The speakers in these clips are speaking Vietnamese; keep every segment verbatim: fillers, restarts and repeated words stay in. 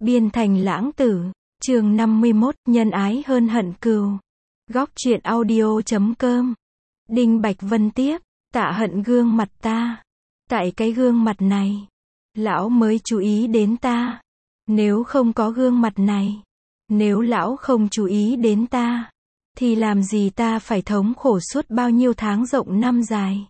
Biên thành lãng tử, chương năm mươi mốt, nhân ái hơn hận cừu. Góc truyện audio chấm com. Đinh Bạch Vân tiếp, tạ hận gương mặt ta. Tại cái gương mặt này, lão mới chú ý đến ta. Nếu không có gương mặt này, nếu lão không chú ý đến ta, thì làm gì ta phải thống khổ suốt bao nhiêu tháng rộng năm dài.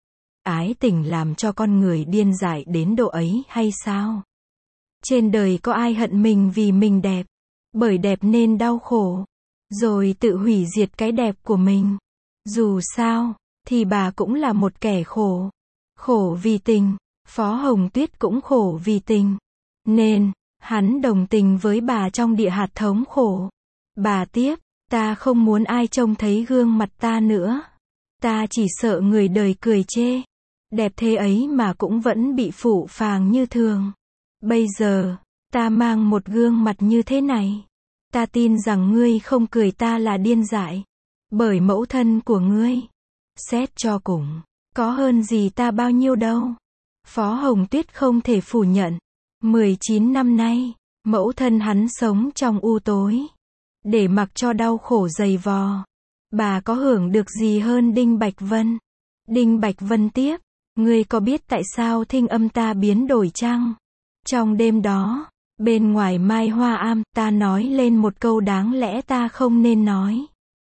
Ái tình làm cho con người điên dại đến độ ấy hay sao? Trên đời có ai hận mình vì mình đẹp, bởi đẹp nên đau khổ, rồi tự hủy diệt cái đẹp của mình. Dù sao, thì bà cũng là một kẻ khổ. Khổ vì tình, Phó Hồng Tuyết cũng khổ vì tình. Nên, hắn đồng tình với bà trong địa hạt thống khổ. Bà tiếp, ta không muốn ai trông thấy gương mặt ta nữa. Ta chỉ sợ người đời cười chê. Đẹp thế ấy mà cũng vẫn bị phũ phàng như thường. Bây giờ, ta mang một gương mặt như thế này. Ta tin rằng ngươi không cười ta là điên dại. Bởi mẫu thân của ngươi, xét cho cùng, có hơn gì ta bao nhiêu đâu. Phó Hồng Tuyết không thể phủ nhận. mười chín năm nay, mẫu thân hắn sống trong u tối, để mặc cho đau khổ dày vò. Bà có hưởng được gì hơn Đinh Bạch Vân? Đinh Bạch Vân tiếp, ngươi có biết tại sao thinh âm ta biến đổi chăng? Trong đêm đó, bên ngoài Mai Hoa Am, ta nói lên một câu đáng lẽ ta không nên nói.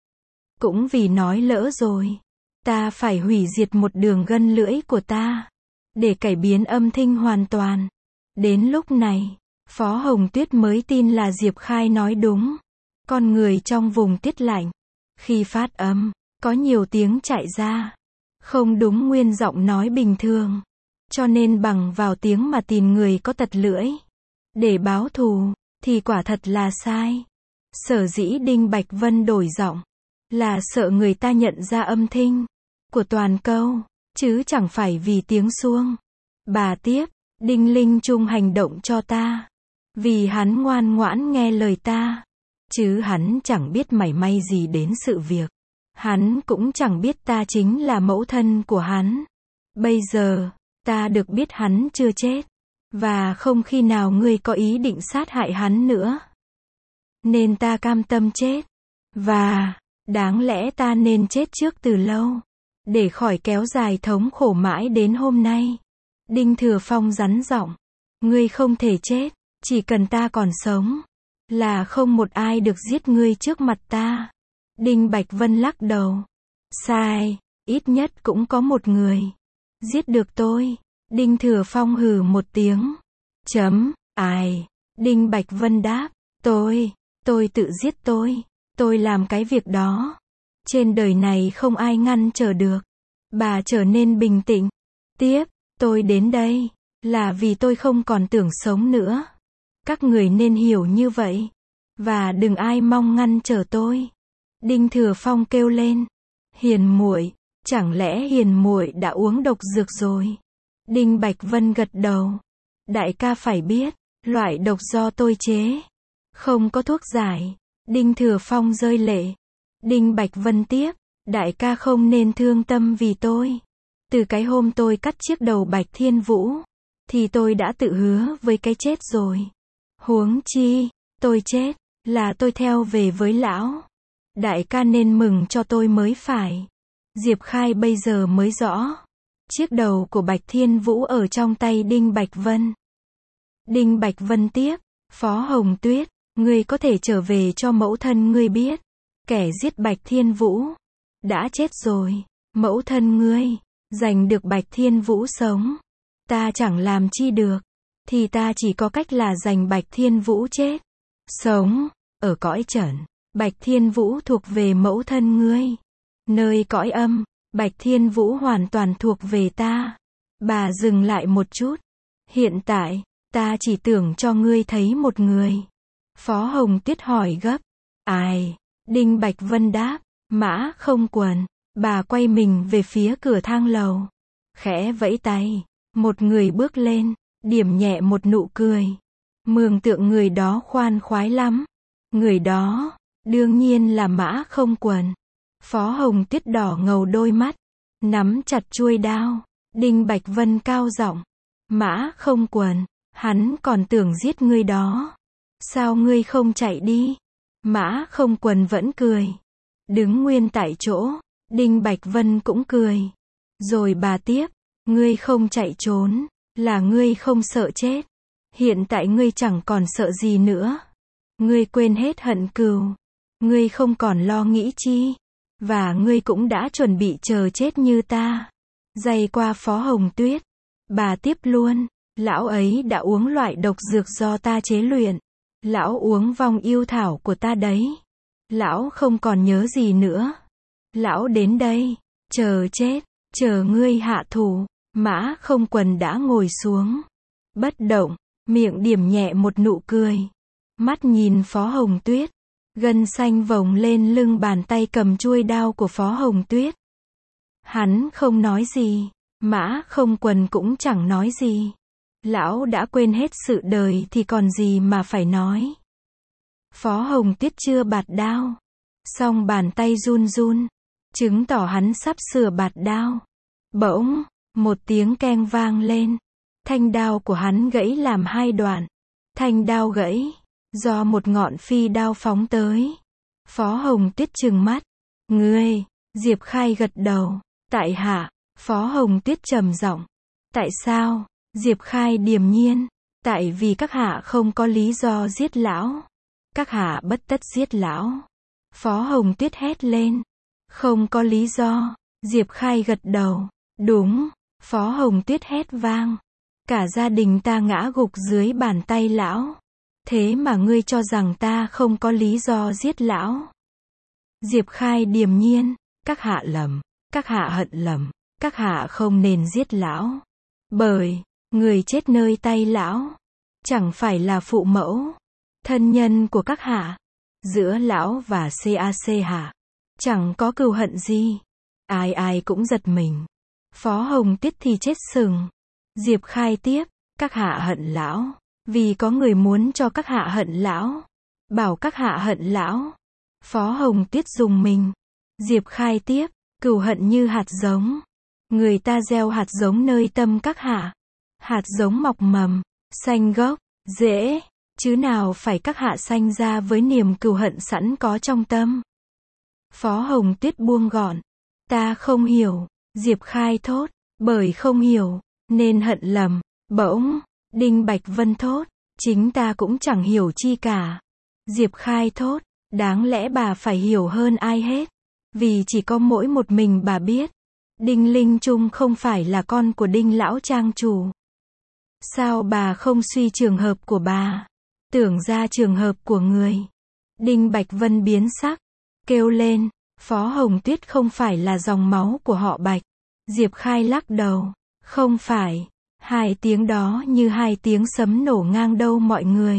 Cũng vì nói lỡ rồi, ta phải hủy diệt một đường gân lưỡi của ta, để cải biến âm thanh hoàn toàn. Đến lúc này, Phó Hồng Tuyết mới tin là Diệp Khai nói đúng. Con người trong vùng tiết lạnh, khi phát âm, có nhiều tiếng chạy ra, không đúng nguyên giọng nói bình thường. Cho nên bằng vào tiếng mà tìm người có tật lưỡi, để báo thù, thì quả thật là sai. Sở dĩ Đinh Bạch Vân đổi giọng, là sợ người ta nhận ra âm thanh của toàn câu, chứ chẳng phải vì tiếng xuông. Bà tiếp, Đinh Linh Trung hành động cho ta, vì hắn ngoan ngoãn nghe lời ta, chứ hắn chẳng biết mảy may gì đến sự việc. Hắn cũng chẳng biết ta chính là mẫu thân của hắn. Bây giờ, ta được biết hắn chưa chết, và không khi nào ngươi có ý định sát hại hắn nữa. Nên ta cam tâm chết, và đáng lẽ ta nên chết trước từ lâu, để khỏi kéo dài thống khổ mãi đến hôm nay. Đinh Thừa Phong rắn giọng, ngươi không thể chết, chỉ cần ta còn sống, là không một ai được giết ngươi trước mặt ta. Đinh Bạch Vân lắc đầu, sai, ít nhất cũng có một người giết được tôi. Đinh Thừa Phong hừ một tiếng, chấm, ai? Đinh Bạch Vân đáp, tôi, tôi tự giết tôi, tôi làm cái việc đó. Trên đời này không ai ngăn trở được. Bà trở nên bình tĩnh. Tiếp, tôi đến đây, là vì tôi không còn tưởng sống nữa. Các người nên hiểu như vậy, và đừng ai mong ngăn trở tôi. Đinh Thừa Phong kêu lên, Hiền muội, chẳng lẽ Hiền muội đã uống độc dược rồi? Đinh Bạch Vân gật đầu, đại ca phải biết, loại độc do tôi chế, không có thuốc giải. Đinh Thừa Phong rơi lệ. Đinh Bạch Vân tiếp, đại ca không nên thương tâm vì tôi. Từ cái hôm tôi cắt chiếc đầu Bạch Thiên Vũ, thì tôi đã tự hứa với cái chết rồi. Huống chi, tôi chết, là tôi theo về với lão. Đại ca nên mừng cho tôi mới phải. Diệp Khai bây giờ mới rõ, chiếc đầu của Bạch Thiên Vũ ở trong tay Đinh Bạch Vân. Đinh Bạch Vân tiếp, Phó Hồng Tuyết, ngươi có thể trở về cho mẫu thân ngươi biết, kẻ giết Bạch Thiên Vũ đã chết rồi. Mẫu thân ngươi giành được Bạch Thiên Vũ sống, ta chẳng làm chi được, thì ta chỉ có cách là giành Bạch Thiên Vũ chết sống. Ở cõi trần, Bạch Thiên Vũ thuộc về mẫu thân ngươi. Nơi cõi âm, Bạch Thiên Vũ hoàn toàn thuộc về ta. Bà dừng lại một chút. Hiện tại, ta chỉ tưởng cho ngươi thấy một người. Phó Hồng Tuyết hỏi gấp, ai? Đinh Bạch Vân đáp, Mã Không Quần. Bà quay mình về phía cửa thang lầu, khẽ vẫy tay. Một người bước lên, điểm nhẹ một nụ cười. Mường tượng người đó khoan khoái lắm. Người đó, đương nhiên là Mã Không Quần. Phó Hồng Tuyết đỏ ngầu đôi mắt, nắm chặt chuôi đao. Đinh Bạch Vân cao giọng, Mã Không Quần, hắn còn tưởng giết ngươi đó. Sao ngươi không chạy đi? Mã Không Quần vẫn cười. Đứng nguyên tại chỗ, Đinh Bạch Vân cũng cười. Rồi bà tiếp, ngươi không chạy trốn, là ngươi không sợ chết. Hiện tại ngươi chẳng còn sợ gì nữa. Ngươi quên hết hận cừu. Ngươi không còn lo nghĩ chi. Và ngươi cũng đã chuẩn bị chờ chết như ta. Dày qua Phó Hồng Tuyết. Bà tiếp luôn, lão ấy đã uống loại độc dược do ta chế luyện. Lão uống vong yêu thảo của ta đấy. Lão không còn nhớ gì nữa. Lão đến đây, chờ chết, chờ ngươi hạ thủ. Mã Không Quần đã ngồi xuống, bất động, miệng điểm nhẹ một nụ cười. Mắt nhìn Phó Hồng Tuyết, gân xanh vồng lên lưng bàn tay cầm chuôi đao của Phó Hồng Tuyết. Hắn không nói gì, Mã Không Quần cũng chẳng nói gì. Lão đã quên hết sự đời thì còn gì mà phải nói. Phó Hồng Tuyết chưa bạt đao, song bàn tay run run, chứng tỏ hắn sắp sửa bạt đao. Bỗng, một tiếng keng vang lên. Thanh đao của hắn gãy làm hai đoạn. Thanh đao gãy, do một ngọn phi đao phóng tới. Phó Hồng Tuyết trừng mắt. Ngươi, Diệp Khai gật đầu. Tại hạ, Phó Hồng Tuyết trầm giọng. Tại sao? Diệp Khai điềm nhiên. Tại vì các hạ không có lý do giết lão. Các hạ bất tất giết lão. Phó Hồng Tuyết hét lên. Không có lý do. Diệp Khai gật đầu. Đúng. Phó Hồng Tuyết hét vang. Cả gia đình ta ngã gục dưới bàn tay lão. Thế mà ngươi cho rằng ta không có lý do giết lão. Diệp Khai điềm nhiên. Các hạ lầm. Các hạ hận lầm. Các hạ không nên giết lão. Bởi, người chết nơi tay lão. Chẳng phải là phụ mẫu. Thân nhân của các hạ. Giữa lão và ca ca hạ. Chẳng có cừu hận gì. Ai ai cũng giật mình. Phó Hồng Tuyết thì chết sừng. Diệp Khai tiếp. Các hạ hận lão. Vì có người muốn cho các hạ hận lão. Bảo các hạ hận lão. Phó Hồng Tuyết dùng mình. Diệp Khai tiếp. Cừu hận như hạt giống. Người ta gieo hạt giống nơi tâm các hạ. Hạt giống mọc mầm, xanh gốc, rễ. Chứ nào phải các hạ sanh ra với niềm cừu hận sẵn có trong tâm. Phó Hồng Tuyết buông gọn. Ta không hiểu. Diệp Khai thốt. Bởi không hiểu, nên hận lầm. Bỗng, Đinh Bạch Vân thốt. Chính ta cũng chẳng hiểu chi cả. Diệp Khai thốt. Đáng lẽ bà phải hiểu hơn ai hết. Vì chỉ có mỗi một mình bà biết. Đinh Linh Trung không phải là con của Đinh Lão Trang chủ. Sao bà không suy trường hợp của bà? Tưởng ra trường hợp của người. Đinh Bạch Vân biến sắc. Kêu lên. Phó Hồng Tuyết không phải là dòng máu của họ Bạch. Diệp Khai lắc đầu. Không phải. Hai tiếng đó như hai tiếng sấm nổ ngang đâu mọi người.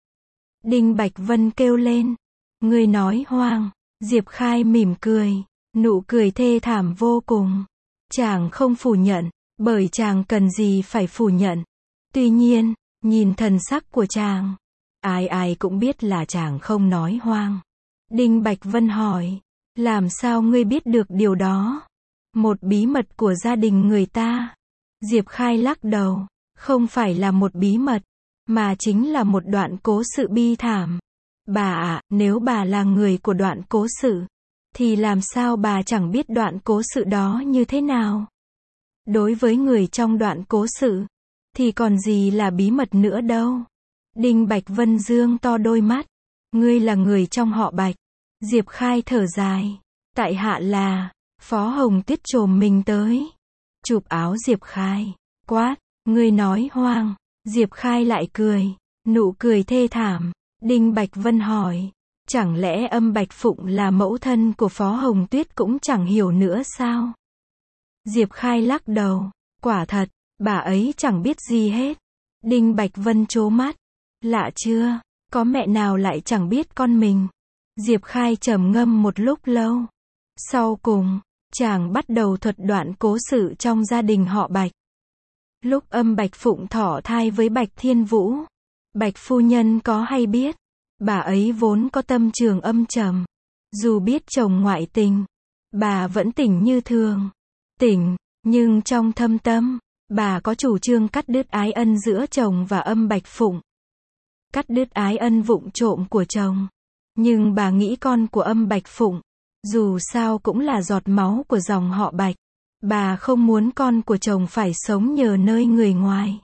Đinh Bạch Vân kêu lên. Ngươi nói hoang. Diệp Khai mỉm cười. Nụ cười thê thảm vô cùng. Chàng không phủ nhận. Bởi chàng cần gì phải phủ nhận. Tuy nhiên, nhìn thần sắc của chàng. Ai ai cũng biết là chàng không nói hoang. Đinh Bạch Vân hỏi. Làm sao ngươi biết được điều đó? Một bí mật của gia đình người ta. Diệp Khai lắc đầu. Không phải là một bí mật. Mà chính là một đoạn cố sự bi thảm. Bà ạ, nếu bà là người của đoạn cố sự. Thì làm sao bà chẳng biết đoạn cố sự đó như thế nào? Đối với người trong đoạn cố sự. Thì còn gì là bí mật nữa đâu. Đinh Bạch Vân dương to đôi mắt. Ngươi là người trong họ Bạch. Diệp Khai thở dài. Tại hạ là. Phó Hồng Tuyết trồm mình tới. Chụp áo Diệp Khai. Quát. Ngươi nói hoang. Diệp Khai lại cười. Nụ cười thê thảm. Đinh Bạch Vân hỏi. Chẳng lẽ Âm Bạch Phụng là mẫu thân của Phó Hồng Tuyết cũng chẳng hiểu nữa sao? Diệp Khai lắc đầu. Quả thật, bà ấy chẳng biết gì hết. Đinh Bạch Vân trố mắt. Lạ chưa? Có mẹ nào lại chẳng biết con mình? Diệp Khai trầm ngâm một lúc lâu. Sau cùng, chàng bắt đầu thuật đoạn cố sự trong gia đình họ Bạch. Lúc Âm Bạch Phụng thọ thai với Bạch Thiên Vũ, Bạch phu nhân có hay biết, bà ấy vốn có tâm trường âm trầm. Dù biết chồng ngoại tình, bà vẫn tỉnh như thường. Tỉnh, nhưng trong thâm tâm, bà có chủ trương cắt đứt ái ân giữa chồng và Âm Bạch Phụng. cắt đứt ái ân vụng trộm của chồng. Nhưng bà nghĩ con của âm Bạch Phụng, dù sao cũng là giọt máu của dòng họ Bạch. Bà không muốn con của chồng phải sống nhờ nơi người ngoài.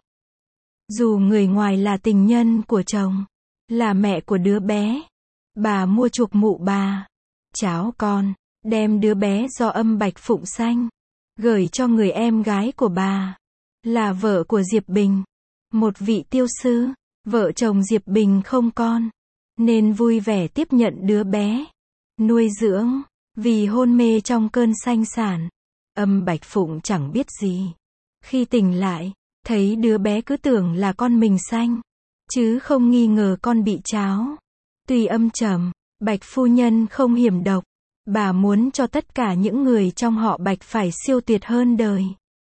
Dù người ngoài là tình nhân của chồng, là mẹ của đứa bé, bà mua chuộc mụ bà, cháu con, đem đứa bé do âm Bạch Phụng sanh, gửi cho người em gái của bà, là vợ của Diệp Bình, một vị tiêu sư. Vợ chồng Diệp Bình không con, nên vui vẻ tiếp nhận đứa bé, nuôi dưỡng. Vì hôn mê trong cơn sanh sản, âm Bạch Phụng chẳng biết gì. Khi tỉnh lại, thấy đứa bé cứ tưởng là con mình sanh, chứ không nghi ngờ con bị tráo. Tuy âm trầm, Bạch phu nhân không hiểm độc, bà muốn cho tất cả những người trong họ Bạch phải siêu tuyệt hơn đời,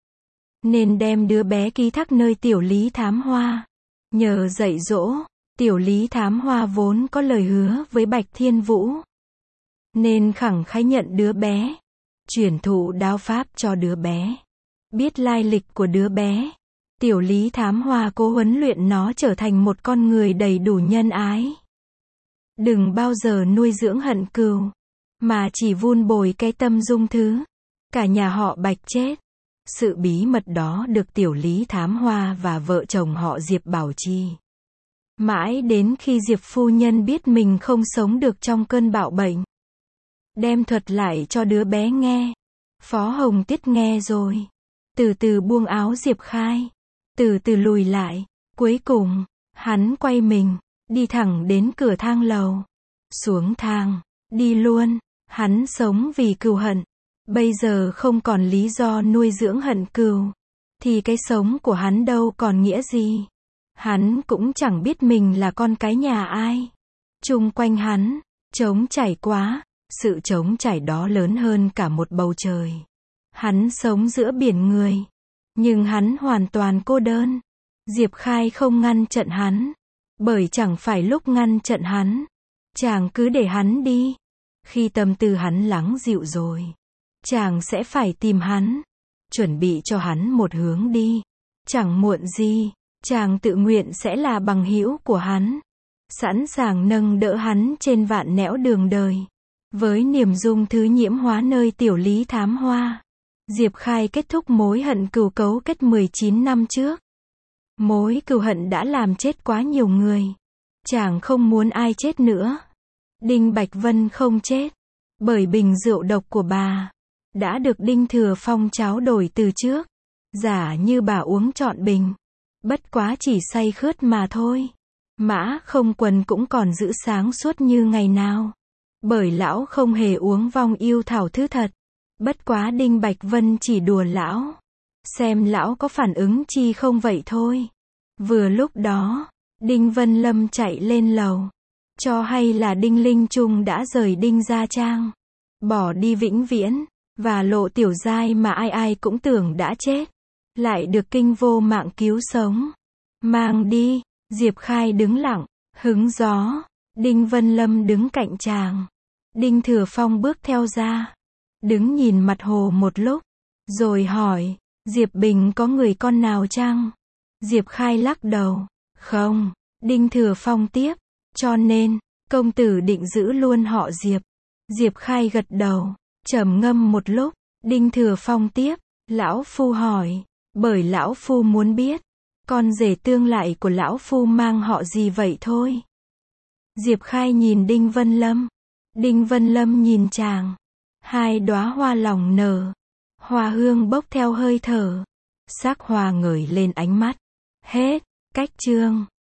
nên đem đứa bé ký thác nơi Tiểu Lý Thám Hoa. Nhờ dạy dỗ, Tiểu Lý Thám Hoa vốn có lời hứa với Bạch Thiên Vũ, nên khẳng khái nhận đứa bé, truyền thụ đao pháp cho đứa bé. Biết lai lịch của đứa bé, Tiểu Lý Thám Hoa cố huấn luyện nó trở thành một con người đầy đủ nhân ái. Đừng bao giờ nuôi dưỡng hận cừu, mà chỉ vun bồi cái tâm dung thứ. Cả nhà họ Bạch chết. Sự bí mật đó được Tiểu Lý Thám Hoa và vợ chồng họ Diệp bảo trì. Mãi đến khi Diệp phu nhân biết mình không sống được trong cơn bạo bệnh, đem thuật lại cho đứa bé nghe. Phó Hồng Tiết nghe rồi, từ từ buông áo Diệp Khai, từ từ lùi lại. Cuối cùng, hắn quay mình, đi thẳng đến cửa thang lầu. Xuống thang, đi luôn. Hắn sống vì cừu hận. Bây giờ không còn lý do nuôi dưỡng hận cừu, thì cái sống của hắn đâu còn nghĩa gì. Hắn cũng chẳng biết mình là con cái nhà ai. Chung quanh hắn, trống trải quá. Sự trống trải đó lớn hơn cả một bầu trời. Hắn sống giữa biển người, nhưng hắn hoàn toàn cô đơn. Diệp Khai không ngăn chặn hắn, bởi chẳng phải lúc ngăn chặn hắn. Chàng cứ để hắn đi. Khi tâm tư hắn lắng dịu rồi, chàng sẽ phải tìm hắn, chuẩn bị cho hắn một hướng đi. Chẳng muộn gì, chàng tự nguyện sẽ là bằng hữu của hắn, sẵn sàng nâng đỡ hắn trên vạn nẻo đường đời. Với niềm dung thứ nhiễm hóa nơi Tiểu Lý Thám Hoa, Diệp Khai kết thúc mối hận cừu cấu kết mười chín năm trước. Mối cừu hận đã làm chết quá nhiều người. Chàng không muốn ai chết nữa. Đinh Bạch Vân không chết, bởi bình rượu độc của bà đã được Đinh Thừa Phong tráo đổi từ trước. Giả như bà uống trọn bình, bất quá chỉ say khướt mà thôi. Mã Không Quần cũng còn giữ sáng suốt như ngày nào, bởi lão không hề uống vong yêu thảo thứ thật. Bất quá Đinh Bạch Vân chỉ đùa lão, xem lão có phản ứng chi không vậy thôi. Vừa lúc đó, Đinh Vân Lâm chạy lên lầu, cho hay là Đinh Linh Trung đã rời Đinh Gia Trang, bỏ đi vĩnh viễn, và Lộ Tiểu Giai mà ai ai cũng tưởng đã chết, lại được Kinh Vô Mạng cứu sống, mang đi. Diệp Khai đứng lặng, hứng gió. Đinh Vân Lâm đứng cạnh chàng. Đinh Thừa Phong bước theo ra, đứng nhìn mặt hồ một lúc, rồi hỏi, Diệp Bình có người con nào chăng? Diệp Khai lắc đầu, không. Đinh Thừa Phong tiếp, cho nên, công tử định giữ luôn họ Diệp. Diệp Khai gật đầu, trầm ngâm một lúc. Đinh Thừa Phong tiếp, lão phu hỏi, bởi lão phu muốn biết, con rể tương lại của lão phu mang họ gì vậy thôi. Diệp Khai nhìn Đinh Vân Lâm, Đinh Vân Lâm nhìn chàng. Hai đóa hoa lòng nở, hoa hương bốc theo hơi thở, sắc hoa ngời lên ánh mắt. Hết. Cách chương